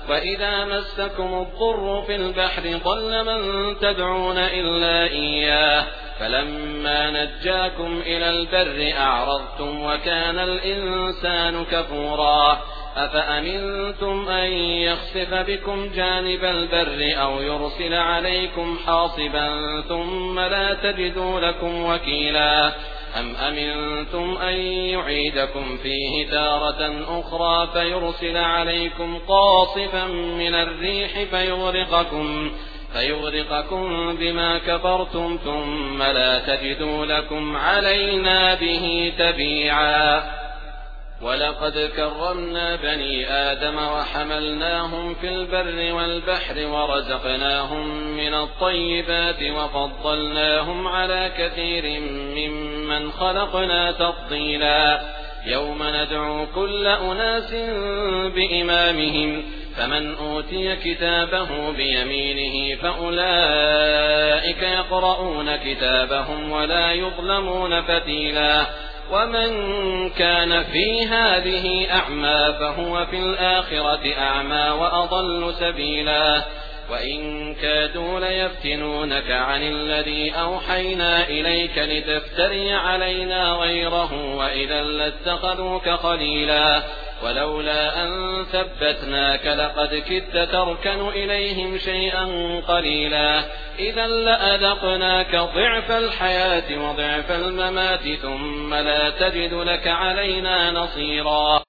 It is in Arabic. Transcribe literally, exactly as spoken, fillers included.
وإذا مسكم الضر في البحر ضل من تدعون إلا إياه فلما نجاكم إلى البر أعرضتم وكان الإنسان كفورا أفأمنتم أن يخسف بكم جانب البر أو يرسل عليكم حاصبا ثم لا تجدوا لكم وكيلا أم أمنتم أن يعيدكم فيه تارة أخرى فيرسل عليكم قاصفا من الريح فيغرقكم فيغرقكم بما كفرتم ثم لا تجدوا لكم علينا به تبيعا ولقد كرمنا بني آدم وحملناهم في البر والبحر ورزقناهم من الطيبات وفضلناهم على كثير ممن خلقنا تفضيلا يوم ندعو كل أناس بإمامهم فمن أوتي كتابه بيمينه فأولئك يقرؤون كتابهم ولا يظلمون فتيلا ومن كان في هذه أعمى فهو في الآخرة أعمى وأضل سبيلا وإن كادوا ليفتنونك عن الذي أوحينا إليك لتفتري علينا غيره وإذا لاتخذوك خليلا ولولا أن ثبتناك لقد كدت تركن إليهم شيئا قليلا إذا لأذقناك ضعف الحياة وضعف الممات ثم لا تجد لك علينا نصيرا.